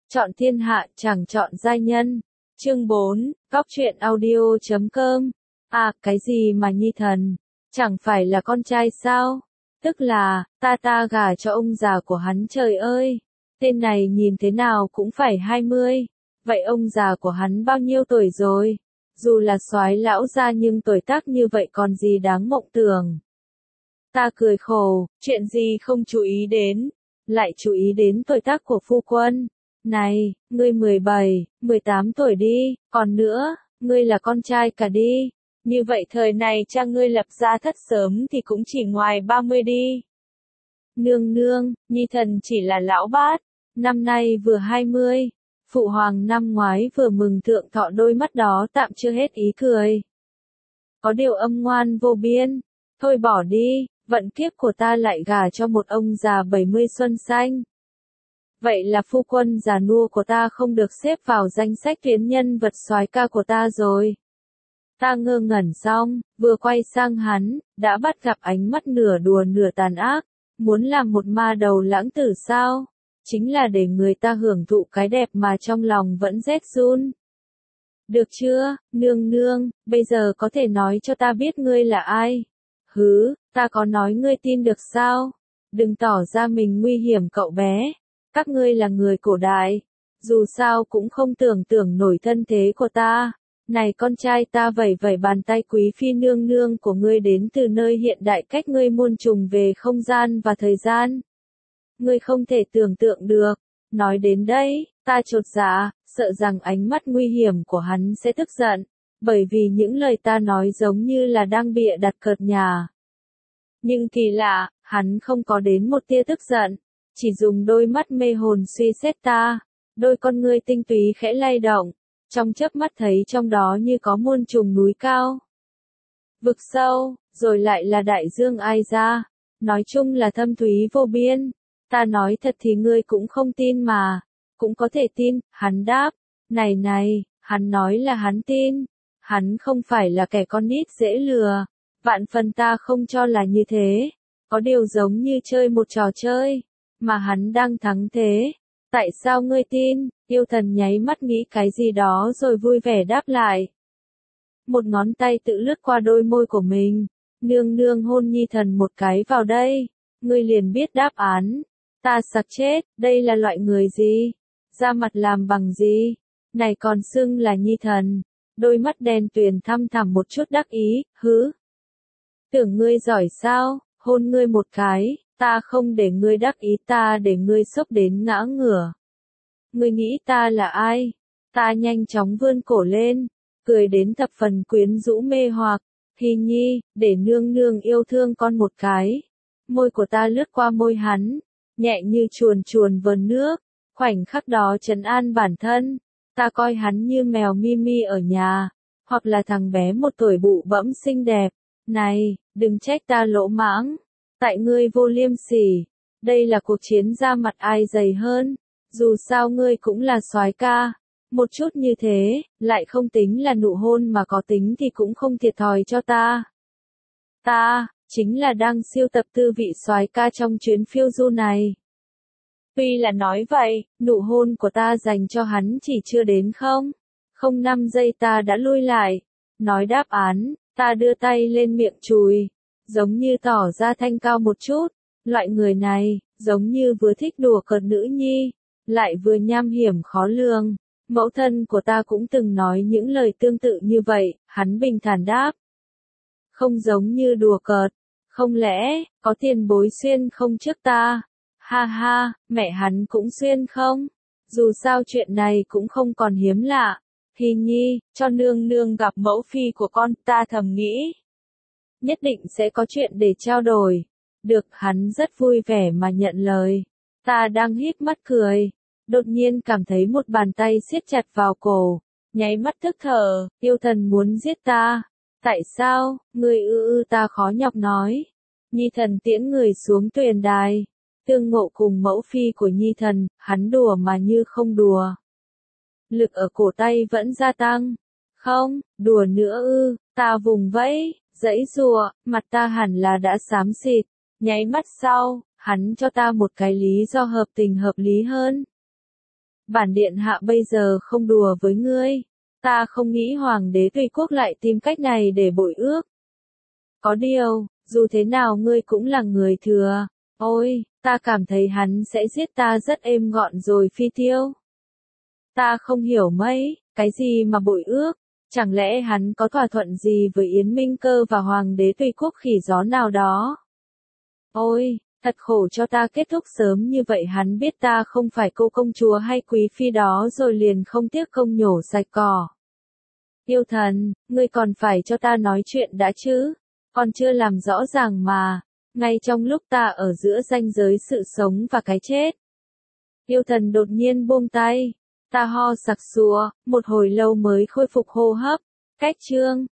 Chọn thiên hạ chẳng chọn giai nhân. Chương 4, Góc truyện audio.com. À, cái gì mà Nhi thần? Chẳng phải là con trai sao? Tức là, ta gả cho ông già của hắn, trời ơi. Tên này nhìn thế nào cũng phải 20. Vậy ông già của hắn bao nhiêu tuổi rồi? Dù là soái lão gia nhưng tuổi tác như vậy còn gì đáng mộng tưởng. Ta cười khổ, chuyện gì không chú ý đến, lại chú ý đến tuổi tác của phu quân. Này, ngươi 17, 18 tuổi đi, còn nữa, ngươi là con trai cả đi. Như vậy thời này cha ngươi lập gia thất sớm thì cũng chỉ ngoài 30 đi. Nương nương, Nhi thần chỉ là lão bát, năm nay vừa 20. Phụ hoàng năm ngoái vừa mừng thượng thọ, đôi mắt đó tạm chưa hết ý cười. Có điều âm ngoan vô biên. Thôi bỏ đi, vận kiếp của ta lại gả cho một ông già 70 xuân xanh. Vậy là phu quân già nua của ta không được xếp vào danh sách tuyến nhân vật soái ca của ta rồi. Ta ngơ ngẩn xong, vừa quay sang hắn, đã bắt gặp ánh mắt nửa đùa nửa tàn ác. Muốn làm một ma đầu lãng tử sao? Chính là để người ta hưởng thụ cái đẹp mà trong lòng vẫn rét run. Được chưa, nương nương, bây giờ có thể nói cho ta biết ngươi là ai? Hứ, ta có nói ngươi tin được sao? Đừng tỏ ra mình nguy hiểm cậu bé. Các ngươi là người cổ đại, dù sao cũng không tưởng tượng nổi thân thế của ta. Này con trai, ta vẩy vẩy bàn tay, quý phi nương nương của ngươi đến từ nơi hiện đại, cách ngươi muôn trùng về không gian và thời gian. Ngươi không thể tưởng tượng được. Nói đến đây, ta chột dạ, sợ rằng ánh mắt nguy hiểm của hắn sẽ tức giận, bởi vì những lời ta nói giống như là đang bịa đặt cợt nhả. Nhưng kỳ lạ, hắn không có đến một tia tức giận, chỉ dùng đôi mắt mê hồn suy xét ta, đôi con ngươi tinh túy khẽ lay động, trong chớp mắt thấy trong đó như có muôn trùng núi cao, vực sâu, rồi lại là đại dương ai ra, nói chung là thâm thúy vô biên. Ta nói thật thì ngươi cũng không tin mà, cũng có thể tin. Hắn đáp, này, hắn nói là hắn tin, hắn không phải là kẻ con nít dễ lừa, vạn phần ta không cho là như thế, có điều giống như chơi một trò chơi, mà hắn đang thắng thế. Tại sao ngươi tin? Yêu thần nháy mắt nghĩ cái gì đó rồi vui vẻ đáp lại. Một ngón tay tự lướt qua đôi môi của mình, nương nương hôn Nhi thần một cái vào đây, ngươi liền biết đáp án. Ta sặc chết, đây là loại người gì? Da mặt làm bằng gì? Này còn xưng là Nhi thần. Đôi mắt đen tuyền thăm thẳm một chút đắc ý, hứ. Tưởng ngươi giỏi sao, hôn ngươi một cái, ta không để ngươi đắc ý, ta để ngươi sốc đến ngã ngửa. Ngươi nghĩ ta là ai? Ta nhanh chóng vươn cổ lên, cười đến thập phần quyến rũ mê hoặc. Hi Nhi, để nương nương yêu thương con một cái. Môi của ta lướt qua môi hắn, nhẹ như chuồn chuồn vờn nước, khoảnh khắc đó trấn an bản thân. Ta coi hắn như mèo Mimi ở nhà, hoặc là thằng bé 1 tuổi bụ bẫm xinh đẹp. Này, đừng trách ta lỗ mãng, tại ngươi vô liêm sỉ. Đây là cuộc chiến ra mặt ai dày hơn, dù sao ngươi cũng là soái ca. Một chút như thế, lại không tính là nụ hôn mà có tính thì cũng không thiệt thòi cho ta. Ta chính là đang siêu tập tư vị soái ca trong chuyến phiêu du này. Tuy là nói vậy, nụ hôn của ta dành cho hắn chỉ chưa đến 0,5 giây ta đã lui lại. Nói đáp án, ta đưa tay lên miệng chùi, giống như tỏ ra thanh cao một chút. Loại người này, giống như vừa thích đùa cợt nữ nhi, lại vừa nham hiểm khó lường. Mẫu thân của ta cũng từng nói những lời tương tự như vậy, hắn bình thản đáp. Không giống như đùa cợt, không lẽ, có tiền bối xuyên không trước ta? Ha ha, mẹ hắn cũng xuyên không? Dù sao chuyện này cũng không còn hiếm lạ. Hi Nhi, cho nương nương gặp mẫu phi của con, ta thầm nghĩ. Nhất định sẽ có chuyện để trao đổi. Được, hắn rất vui vẻ mà nhận lời. Ta đang híp mắt cười, đột nhiên cảm thấy một bàn tay siết chặt vào cổ, nháy mắt thức thở, yêu thần muốn giết ta. Tại sao? Ngươi ta khó nhọc nói. Nhi thần tiễn người xuống tuyền đài. Tương ngộ cùng mẫu phi của Nhi thần, hắn đùa mà như không đùa. Lực ở cổ tay vẫn gia tăng. Không, đùa nữa ta vùng vẫy, giãy giụa, mặt ta hẳn là đã xám xịt. Nháy mắt sau, hắn cho ta một cái lý do hợp tình hợp lý hơn. Bản điện hạ bây giờ không đùa với ngươi. Ta không nghĩ hoàng đế Tùy Quốc lại tìm cách này để bội ước. Có điều, dù thế nào ngươi cũng là người thừa. Ôi, ta cảm thấy hắn sẽ giết ta rất êm gọn rồi phi tiêu. Ta không hiểu mấy, cái gì mà bội ước? Chẳng lẽ hắn có thỏa thuận gì với Yến Minh Cơ và hoàng đế Tùy Quốc khỉ gió nào đó? Ôi, thật khổ cho ta kết thúc sớm như vậy, hắn biết ta không phải cô công chúa hay quý phi đó rồi liền không tiếc công nhổ sạch cỏ. Yêu thần, ngươi còn phải cho ta nói chuyện đã chứ, còn chưa làm rõ ràng mà, ngay trong lúc ta ở giữa ranh giới sự sống và cái chết. Yêu thần đột nhiên buông tay, ta ho sặc sụa, một hồi lâu mới khôi phục hô hấp, cách chương.